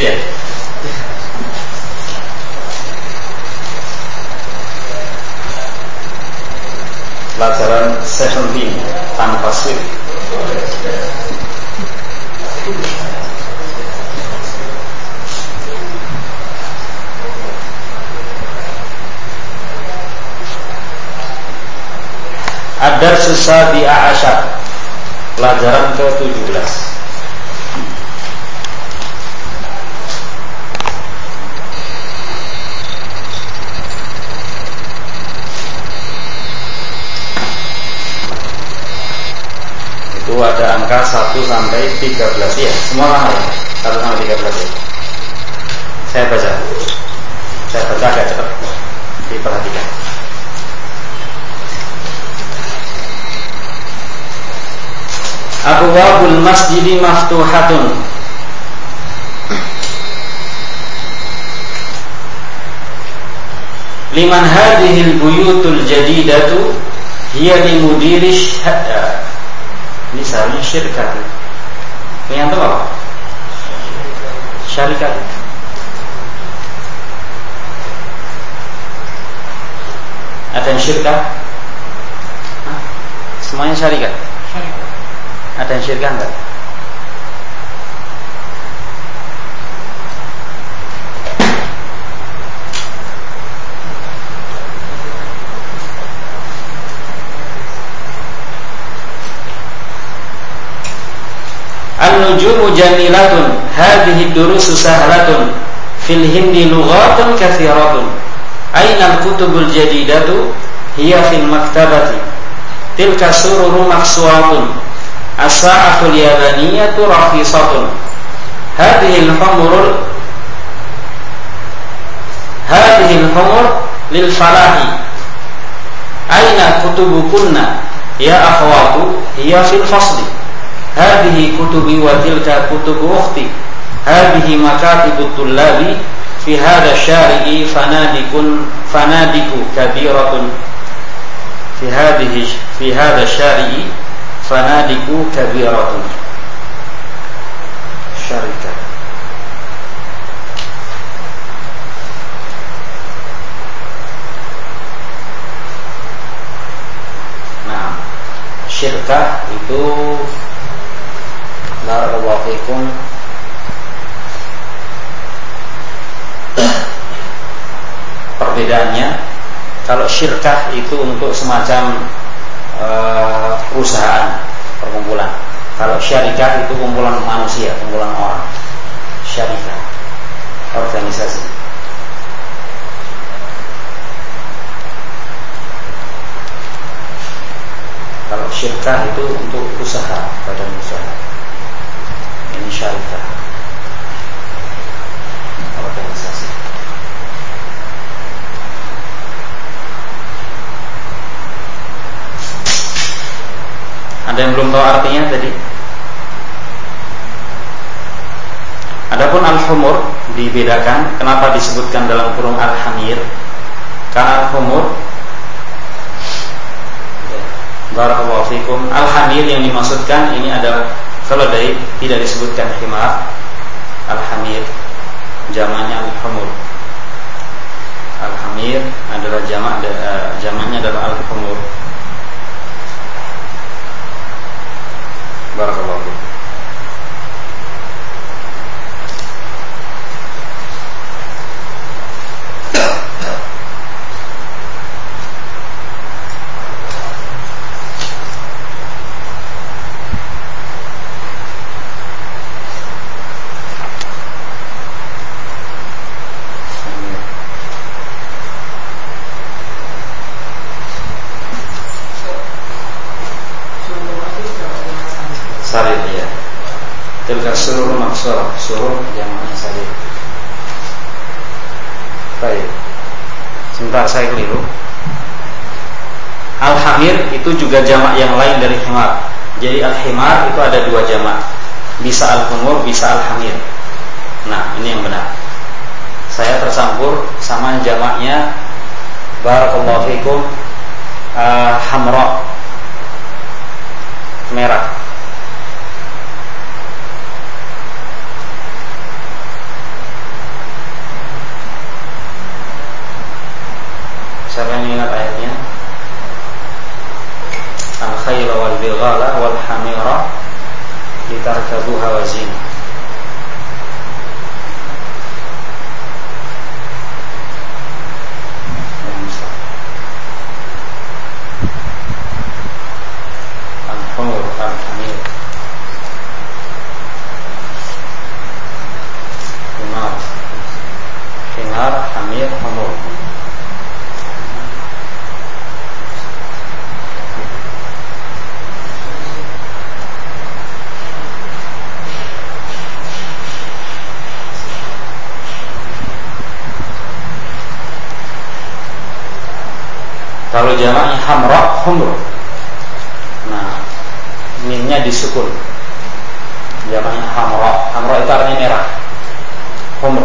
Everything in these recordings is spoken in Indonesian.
ya. Pelajaran 17 tanpa sir. Ad-Darsus Sabi'a Asyar, pelajaran ke-17. Itu ada angka 1 sampai 13 ya, semua sama ya, 1 sampai 13 ya. Saya baca agak cepat, diperhatikan. Abwabul masjidi maftuhatun, liman hadhil buyutul jadidatu hiya limudirish hadda. Ini seharusnya syirkat. Yang tahu apa? Syarikat. Ada yang syirkat? Semuanya syarikat. Ada yang syirkat enggak? An-nujumu jamilatun, hadhihi durusu sahlatun, fil hindi lughatun kathiratun, aina al-kutubul jadidatu, hiya fil maktabati, tilka sururu maksuatun, as-sa'atul yabaniyatu rakhisatun, hadhihi al-humur lil falahi, aina kutubukunna ya akhwatu, hiya fil fasli, hadhihi kutubi wa tilka kutubu ukhti, hadhihi makatibut tullabi, fi hadha syari'i fanadiku kabiratun, fi hadha syari'i fanadiku kabiratun. Syarikat. Nah, syirkah itu barakallahu fikum perbedaannya. Kalau syirkah itu untuk semacam perusahaan, perkumpulan. Kalau syarikat itu kumpulan manusia, kumpulan orang. Syarikat, organisasi. Kalau syirkah itu untuk usaha, badan usaha. Ini syarikat, organisasi. Ada yang belum tahu artinya tadi? Adapun al-humur dibedakan. Kenapa disebutkan dalam kurung al-hamir? Karena al-humur, barakallahu fikum, al-hamir yang dimaksudkan ini adalah keledai, tidak disebutkan himar. Al-hamir jamaknya al-humur. Al-hamir adalah jamaknya adalah al-humur. Barakallahu fikum. Surur maksur, surur jamaknya sarir. Baik. Sebentar, saya keliru. Al-hamir itu juga jamak yang lain dari himar. Jadi al-himar itu ada dua jamak, bisa al-humur, bisa al-hamir. Nah, ini yang benar. Saya tercampur sama jamaknya, barakallahu fikum, hamra, merah. jamaknya hamra, humr. Nah, mimnya disukun. Jamaknya hamra. Hamra itu artinya merah. Humr.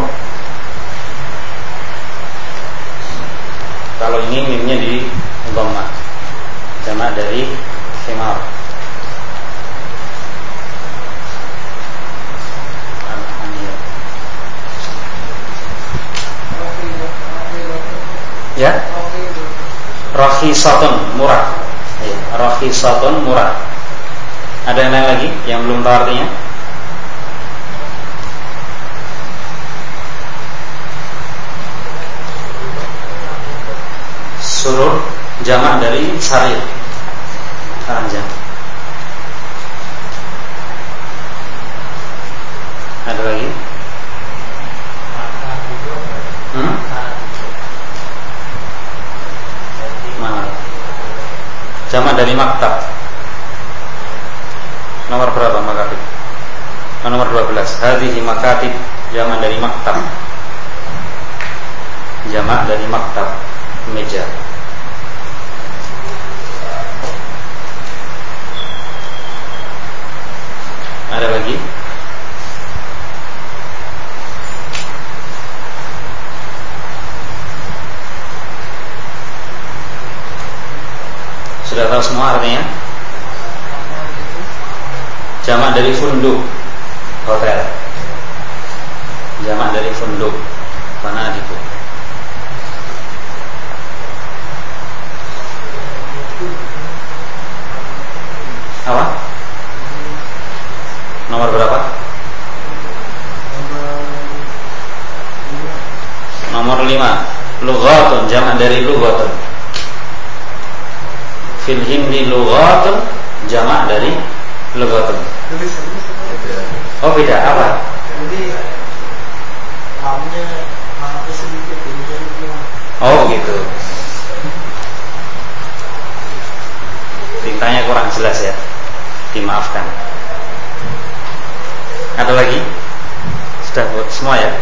Kalau ini mimnya di dhammah. Jamak dari himar. Ya, rakhisatun murah. Ya, rakhisatun murah. Ada yang lain lagi yang belum tahu artinya? Surur jamak dari sarir, ranjang. Ada lagi? Mana? Jamak dari maktab. Nomor berapa makatib? Nomor 12. Hadhihi makatib, jamak dari maktab. Jamak dari maktab, meja. Ada lagi? Sudah tahu semua artinya? Jamak dari funduk, hotel. Jamak dari funduk, mana itu? Apa? Nomor berapa? Nomor 5. Lughatun, jamak dari lughatun. Fil hindi lughatun, jamak dari lughatun. Oh beda, apa? Jadi lamnya hampir sedikit, Oh gitu. Tintanya kurang jelas ya. Dimaafkan. Ada lagi? Sudah semua ya?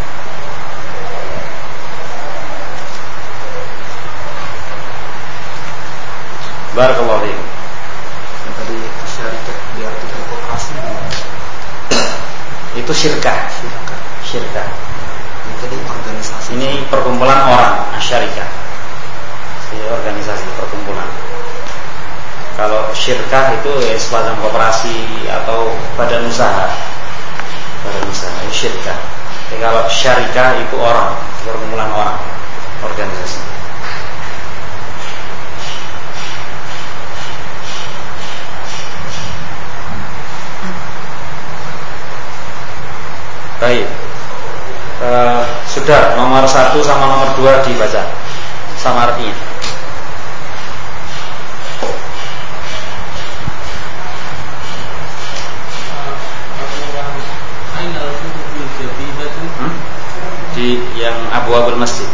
Barakallahu fiik. Yang tadi syarikat diartikan koperasi Itu syirkah. Syirkah. Ini tadi organisasi. Ini perkumpulan orang, syarikah. Organisasi perkumpulan. Kalau syirkah itu ya semacam koperasi atau badan usaha. Badan usaha itu syirkah. Jadi kalau syarikah itu orang, perkumpulan orang, organisasi. Baik. Sudah nomor 1 sama nomor 2 dibaca sama artinya. Di yang abwabul masjid.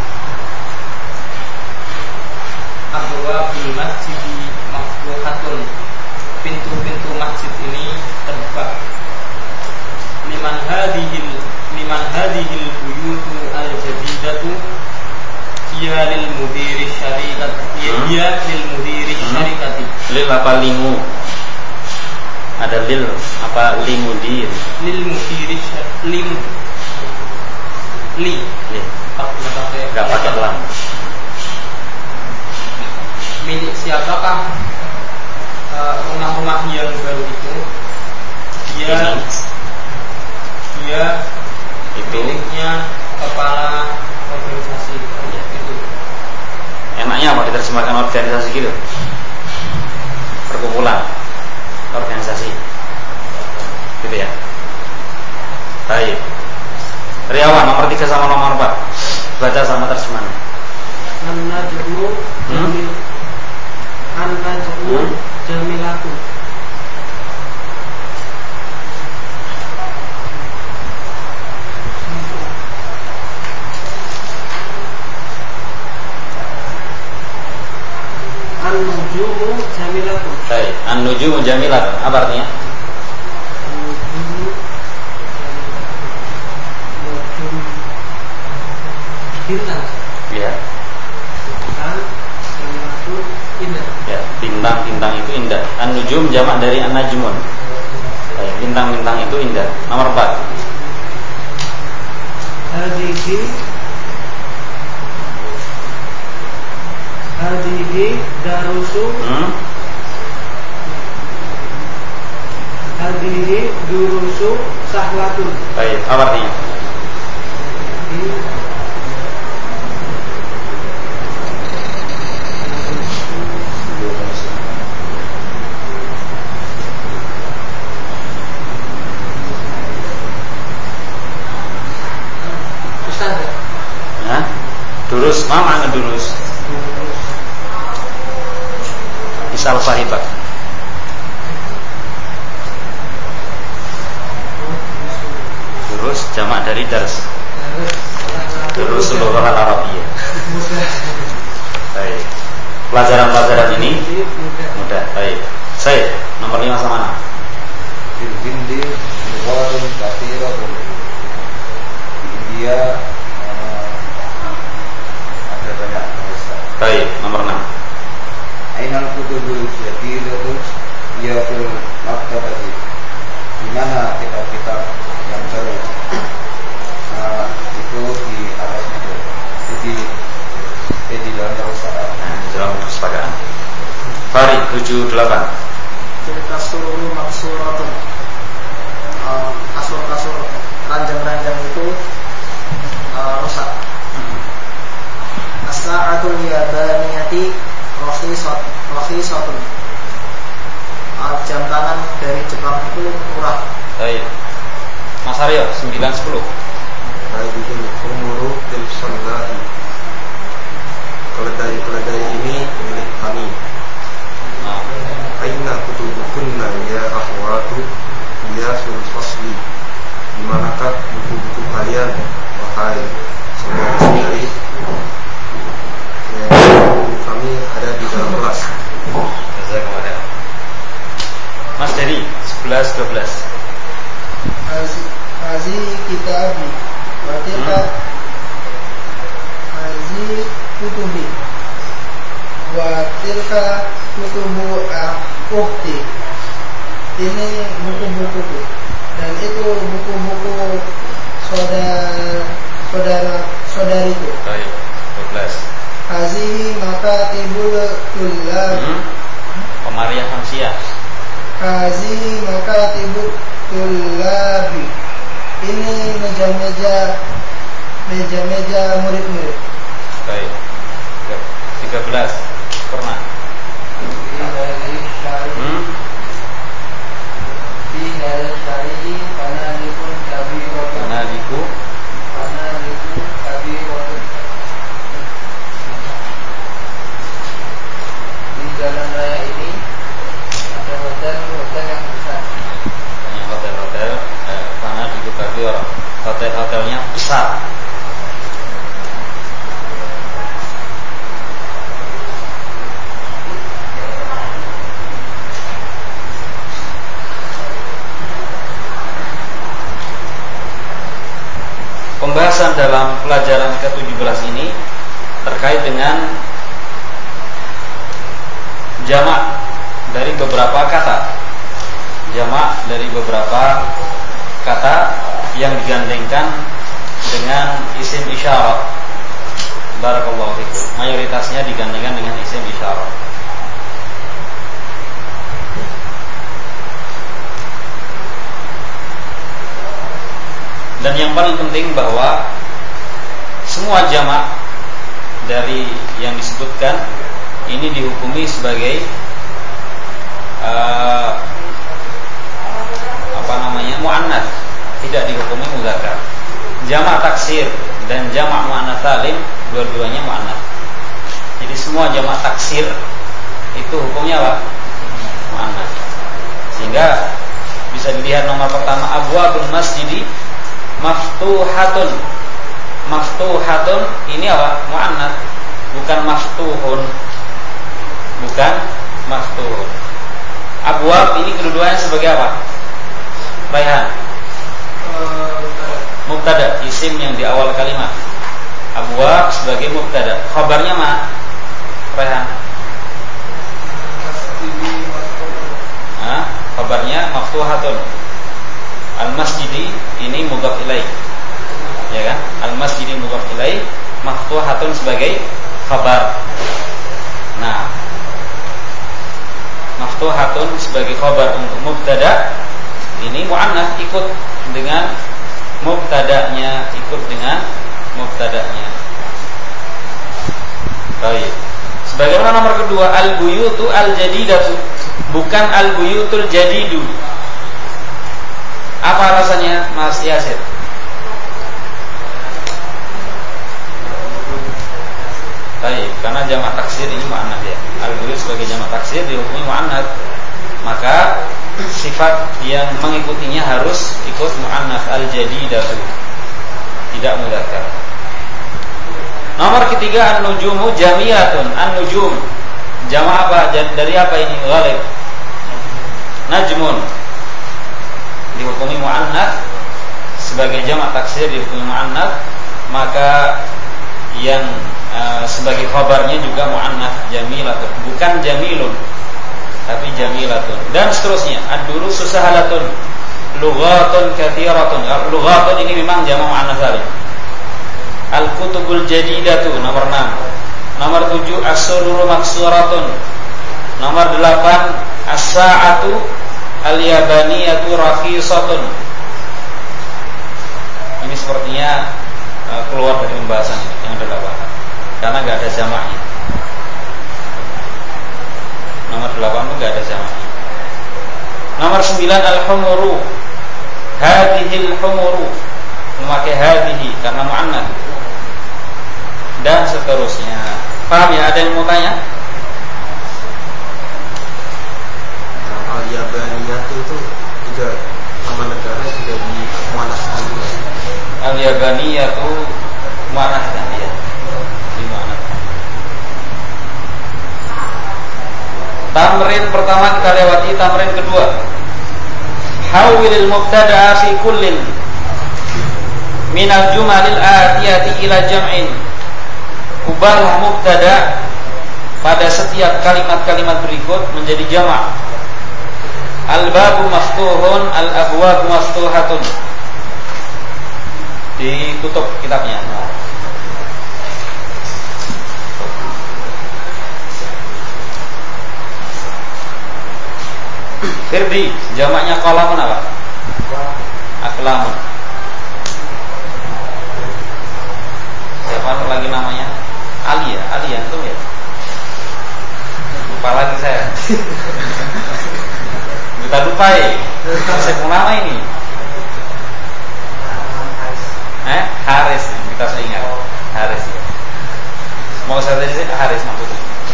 Abwabul masjid maftuhatun. Pintu-pintu masjid ini terbuka. Liman hadhil buyutu al-jadidatu hiya lil mudiri syarikati. Hiya lil mudiri syarikati. Lil apa limu? Ada lil apa limudir? Lil mudiri lim li. Enggak pakai lam. Milik siapakah rumah-rumah yang baru itu? Dia itu miliknya kepala organisasi itu. Enaknya apa diterjemahkan organisasi gitu? Perkumpulan organisasi gitu ya. Baik. Riawan nomor 3 sama nomor 4 baca sama terjemahan. An-najmu jamilatu. An-nujumu jamilatun. Baik, an-nujumu jamilatun. Apa artinya? Bintang. Iya. Bintang jamilatun. jamak dari an-najmun. Bintang-bintang itu indah. Nomor 4. Hadihi darusu. Hadihi durusu sahlatun. Baik, apa artinya? Durus, mana durus? Misal sahibat. Durus jamak dari dars. Durus lughah al-arabiyyah. Baik. Pelajaran-pelajaran ini mudah. Baik. Saya nomor 5 sama 6. Fil hindi lughatun kathiratun. Di India ada banyak bahasa. Baik, nomor 6. Ainal kutubul jadidatu ya fil maktabati. Di mana kitab-kitab yang baru? Itu di atas meja. Di dalam perpustakaan. Di dalam perpustakaan. Farid 78. Cerita sururu maksuratun. Kasur-kasur ranjang-ranjang itu rusak. As-sa'atul yabaniyati rakhisatun. Jam tangan dari Jepang itu murah. Baik. Mas Aryo 9-10. Hadihil umuru til sallati. Keledai-keledai ini milik kami. Aina kutubukunna ya akhwatu ya sul fasli. Di manakah buku-buku kalian wahai saudara-saudari? Ya, buku kami ada di dalam kelas. Jazakumullah. Mas Dedi 11-12. Hazi kitabi wa tilka hazi kutubi wa tilka kutubu ukhti. Ini buku-bukuku dan itu buku-buku saudariku. Baik, 12. Hazihi makatibul tullab. Pemarian manusia. Hazihi makatibul tullabi. Ini meja-meja murid-murid. Baik. 13. Pernah. Di hadal syari'i fanalikun kabirotun. Fanaliku kabirotun. Di jalan raya ini ada hotel-hotel yang besar. Banyak hotel-hotel. Fanaliku kabirotun. Hotel-hotelnya besar. Pembahasan dalam pelajaran ke-17 ini terkait dengan jamak dari beberapa kata. Jamak dari beberapa kata yang digandengkan dengan isim isyarat. Barakallahu fikum. Mayoritasnya digandengkan dengan isim isyarat. Dan yang paling penting bahwa semua jamak dari yang disebutkan ini dihukumi sebagai muannats, tidak dihukumi mudzakkar. Jamak taksir dan jamak muannats salim dua-duanya muannats. Jadi semua jamak taksir itu hukumnya apa? Muannats. Sehingga bisa dilihat nomor pertama abwabul masjidi maftuhatun. Maftuhatun ini apa? Muannats, bukan maftuhun. Bukan maftuhun. Abwab ini kedudukannya sebagai apa? Raihan. Mubtada, isim yang di awal kalimat. Abwab sebagai mubtada. Khabarnya ma? Raihan. maftuhatun. Al-masjidi ini mudhaf ilaih. Ya kan? Al-masjidi mudhaf ilaih, maftuhatun sebagai khabar. Nah, maftuhatun sebagai khabar untuk mubtada ini muannats ikut dengan mubtada'nya, Baik. Sebagaimana nomor kedua, al-buyutu al-jadidatu, bukan al-buyutul jadidu. Apa alasannya, Mas Yasir? Baik, karena jamak taksir ini muannats ya. Al-buyut sebagai jamak taksir dihukumi muannats, maka sifat yang mengikutinya harus ikut muannats, al-jadidatu, tidak mudzakkar. Nomor ketiga, an-nujumu jamilatun. An-nujum jamak apa? Dari apa ini? Ghalib. Najmun dihukumi muannats sebagai jamak taksir, dihukumi muannats, maka yang sebagai khabarnya juga muannats, jamilatun, bukan jamilun tapi jamilatun, dan seterusnya. Ad-durusu sahalatun, lughatun katsiratun. Lughatun ini memang jamak muannats salim. Al-kutubul jadidatu nomor 6. Nomor 7, as-sururu maksuratun. Nomor 8, as-sa'atu al-yabaniyatu rakhisatun. Ini sepertinya keluar dari pembahasan ini yang 8 karena enggak ada jamaknya. Nomor 8 itu enggak ada jamaknya. Nomor 9, al-humuru. Hadhil humuru, memakai hadhihi karena muannats, dan seterusnya. Paham ya? Ada yang mau tanya? Al-Yabaniyatu itu juga nama negara, juga di muannats juga. Al-Yabaniyatu muannats kan ya? Di muannats. Tamrin pertama kita lewati, tamrin kedua. Hawwilil mubtada'a fi kullin minal jumalil atiyati ila jam'in. Ubahlah mubtada pada setiap kalimat-kalimat berikut menjadi jamak. Al-babu maftuhun, al-abwabu maftuhatun. Ditutup kitabnya. Firdi, jamaknya qalamun apa? Aqlamun. Siapa lagi namanya? Ali ya, tuh ya. Lupa lagi saya. Kita lupa ya. Saya pun nama ini. Haris, kita ingat. Haris ya. Mau saya tadi Haris maksudnya.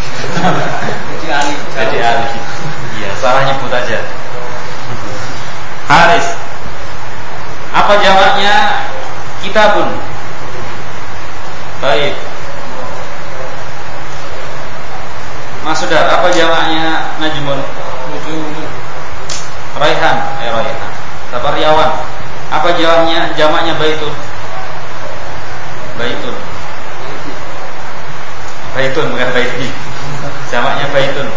Jadi Ali. Iya, salah nyebut aja. Haris. Apa jamaknya? Kitabun. Baik. Mas Sudar, apa jamaknya Najmun? Raihan, Raihan. Sabaryawan. Apa jamaknya Baitun? Baitun. Baitun bukan Baiti. Jamaknya Baitun.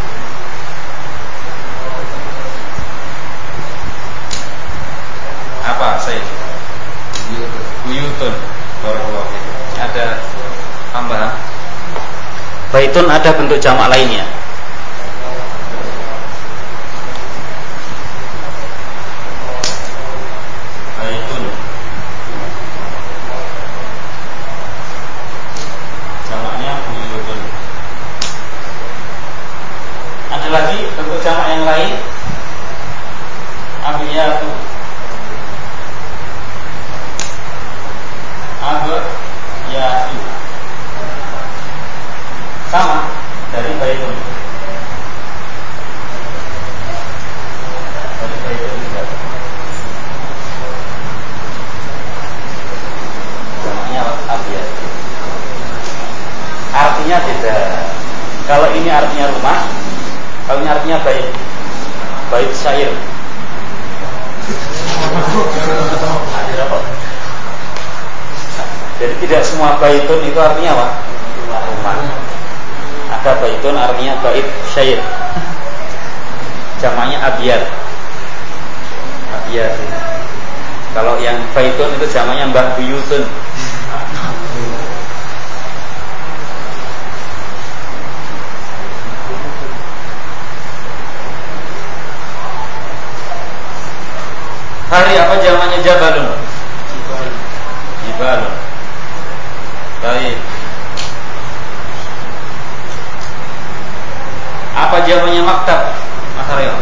Apa saya? Buyutun. Barakallahu fiik. Ada tambahan? Baitun ada bentuk jamak lainnya. Baitun. Jamaknya buyutun. Ada lagi bentuk jamak yang lain? Abiyatu. Abiyatu. Sama dari baitun. Dari baitun juga. Namanya abiyat. Artinya beda. Kalau ini artinya rumah, kalau ini artinya bait. Bait syair. Jadi tidak semua baitun itu artinya apa? Rumah. Ada baitun artinya bait syair. Jamaknya abiyat. Iya. Kalau yang baitun itu jamaknya mbah buyutun. Hari apa jamaknya jabalun? Jibalun. Baik. Apa jamaknya maktab? Mas Aryo.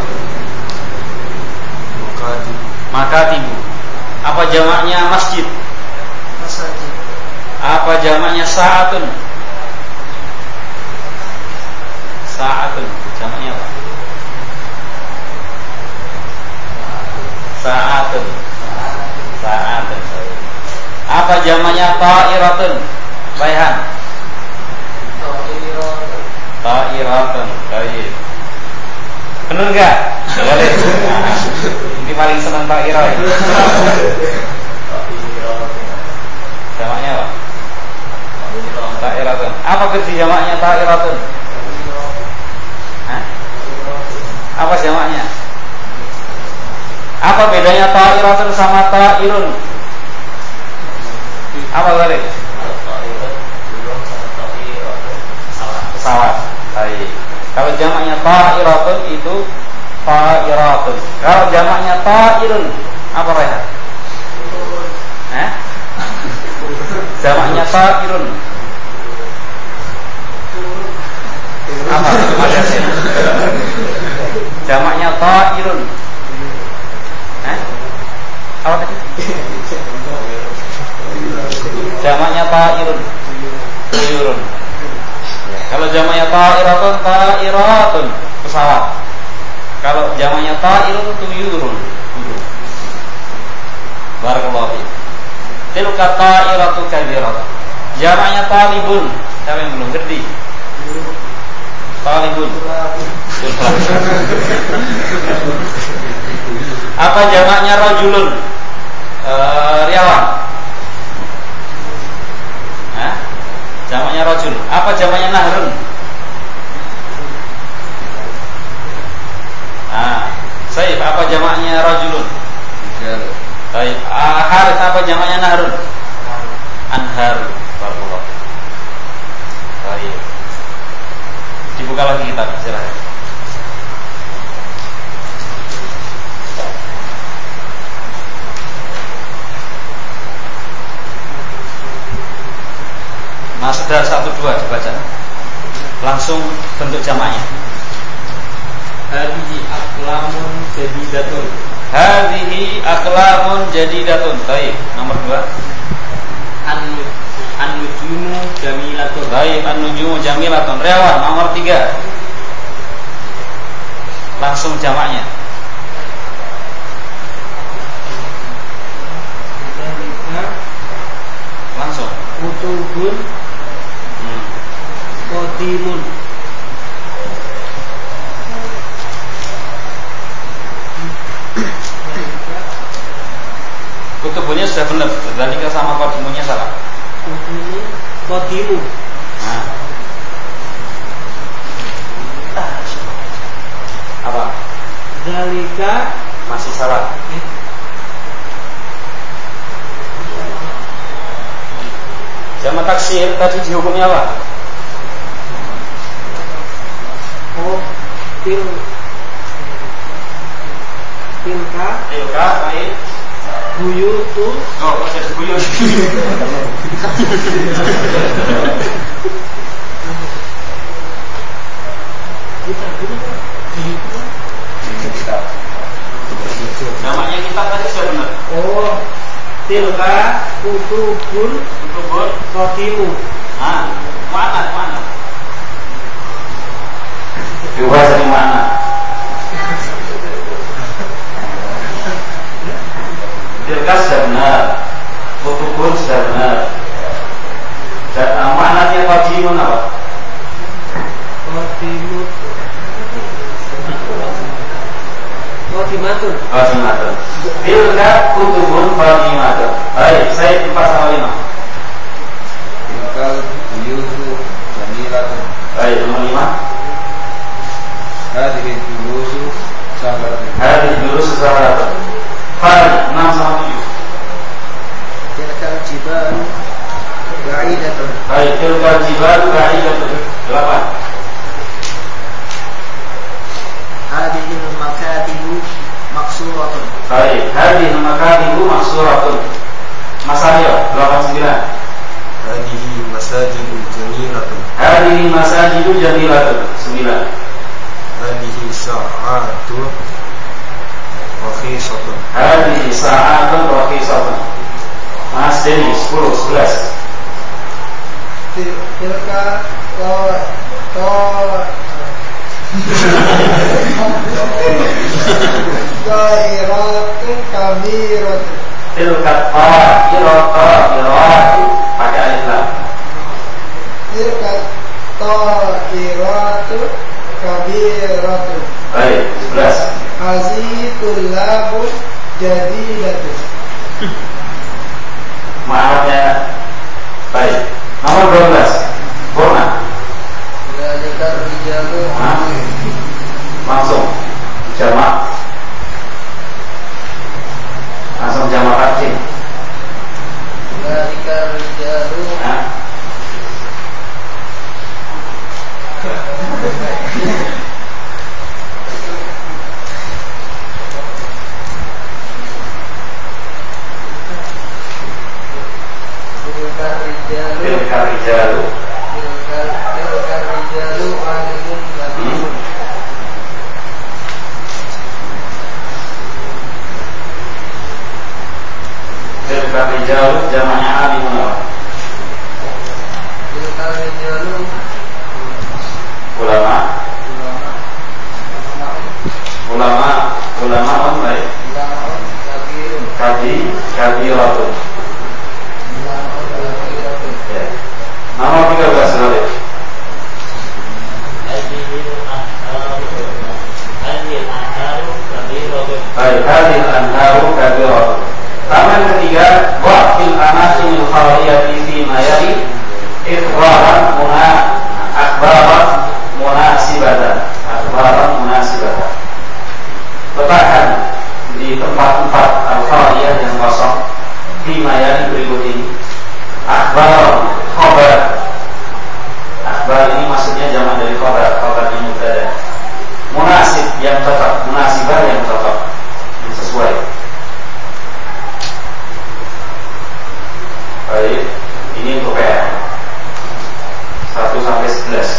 Makatibu. Apa jamaknya masjid? Masajid. Apa jamaknya sa'atun? Sa'atun. Jamaknya apa? Sa'atun. Sa'atun. Apa jamaknya ta'iratun? Bayhan. Ta'iratun. Baik. Benar enggak? Boleh. Nah, ini paling senang ta'irah ini. Jamaknya apa? Ta'iratun. Apa kerja jamaknya ta'iratun? Hah? Apa jamaknya? Apa bedanya ta'iratun sama ta'irun? Apa tadi? Pesawat. Baik. Kalau jamaknya ta'iratun itu ta'iratun. Kalau jamaknya ta'irun apa Rehan? Jamaknya ta'irun apa? Jamaknya ta'irun. Apa tadi? Jamaknya ta'irun. Tuyurun. Kalau jamaknya ta'iratun, ta'iratun, pesawat. Kalau jamaknya ta'irun, tuyurun. Barakallahu fiik. Tilka ta'iratu kabiratun. Jamaknya talibun. Siapa yang belum ngerti? Talibun. Apa jamaknya rajulun? Riawan. Jamaknya rajul. Apa jamaknya nahrun? Saif, apa jamaknya rajulun? Baik. Harith, apa jamaknya nahrun? Anhar. Barakallahu. Baik. Dibuka lagi kitab, silakan. Masdar 1-2 dibaca. Langsung bentuk jamaknya. Hadhihi aqlamun jadidatun. Hadhihi aqlamun jadidatun. Baik, nomor 2. An-nujumu jamilatun. Baik, an-nujumu jamilatun. Rewan, nomor 3. Langsung jamaknya. Langsung. Kutubun qadimun. Kutubunnya sudah benar. Dzalika sama qadimunnya salah. Kutubun qadimu. Apa? Dzalika Masih salah. Jamak taksir tadi dihukumnya apa? Tilka baik. Buyutu. Oh, jadi buyut. Namanya kita tadi sudah benar. Oh, tilka kutubun qadimu. Mana? Dua dari mana? Tilka sudah benar, kutubun sudah benar. Dan maknanya qadimun apa? Qadimatun. Tilka kutubun qadimatun. Baik, saya 4-5. Tilka buyutu jamilatun. Baik, nomor 5. ba'idatun. Baik, tilkal jibalu ba'idatun. 8. Hadhil makatibu maksuratun. Baik, hadhil makatibu maksuratun. Mas Aryo, 89. Hadihi masajidu jamilatun. Hadihi masajidu jamilatun. 9. Hadihi sa'atu rakhisatun. Hadihi sa'atun rakhisatun. Mas Denny, 10, 11. Tilka Gairatun kabiratun. Tilka ta'iratu pakai alif lam. Tilka ta'iratu kabiratun. Baik, 11. Hazihi tullabun jadidatun. Maafnya. Baik. Nomor 12. Borna. Dzalika rijalu Langsung jamak. Langsung jamak takdim. Dzalika rijalu Tilka rijalu alimun kabirun. Tilka rijalu jamaknya alimun. Tilka rijalu Ulama. Ulama baik. kabirun. Kabiratun. Ya. Nomor 13 boleh. Baik, hadil anharu kabiratun. Taman ketiga, waqfil amakinil khaliyati fi mayari ikhbaran munasibatan. Letakkan di tempat-tempat al-khaliyah yang kosong fi mayari berikut ini. Akhbar, khabar. Akhbar ini maksudnya jamak dari khabar, khabarnya mubtada. Munasib yang cocok, munasibah yang cocok, yang sesuai. Baik, ini untuk PR 1 sampai 11.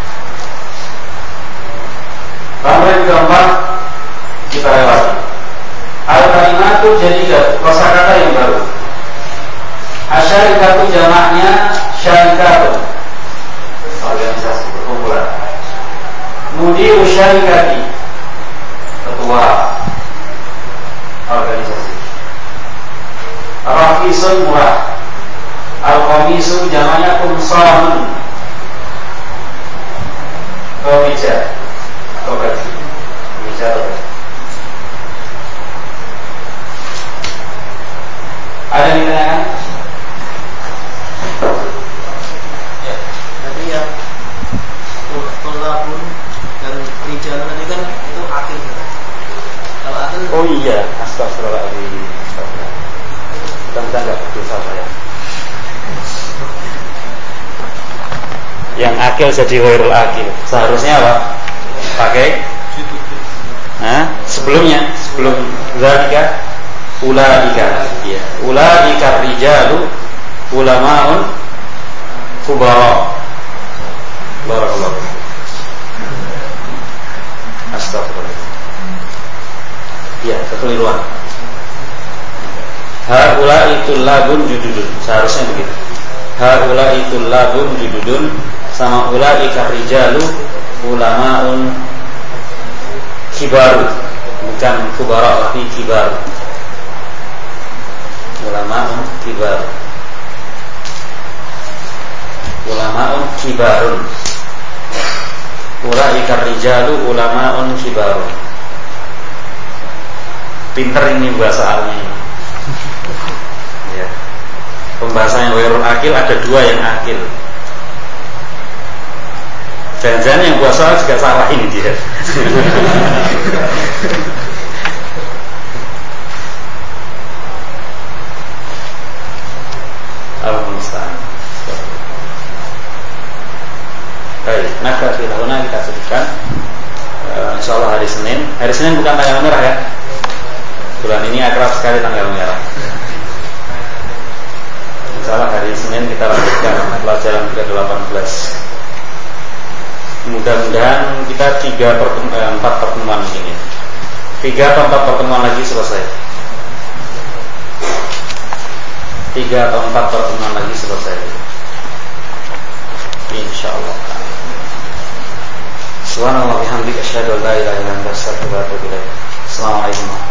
Nomor yang keempat kita lewati. Al-kalimatu jadidah, kosakata yang baru. Asyarikatu jamaknya syarikatun, organisasi perkumpulan. Mudiru syarikati, ketua organisasi. Rafisun murah. Al-qamisu jamaknya kumsamun, kemeja atau baju. Kemeja atau baju. Ada yang ditanyakan? Tadi yang tolabun dan rijalan tadi kan itu akil. Kalau akil, Oh iya, astagfirullahaladzim. Mudah-mudahan gak berdosa saya. Yang akil jadi ghairul akil. Seharusnya apa? Pakai sebelum zalika ulaika. Ya, ulaika rijalu ulamaun kubara. Barakallahu. Astagfirullah. Ya, kekeliruan. Haula'i tullabun jududun. Seharusnya begitu. Haula'i tullabun jududun sama ulaika rijalu ulamaun kibaru. Bukan kubara tapi kibaru. Ulamaun kibaru. Ulamaun kibarun. Ulaika rijalu ulamaun kibarun. Pinter ini bahasa alami. Ya. Pembahasan yang ghairul akil ada 2 yang akil. Jangan-jangan yang buat soal juga salah ini dia. Al-Musta'an. Ini akrab sekali tanggal merah. Insyaallah hari Senin kita lanjutkan pelajaran ke-18. Mudah-mudahan kita 4 pertemuan ini. 3 atau 4 pertemuan lagi selesai. 3 atau 4 pertemuan lagi selesai. Insyaallah. Subhanallah bihamdika asyhadu an la ilaha illa anta astaghfiruka wa atubu ilaik. Assalamualaikum.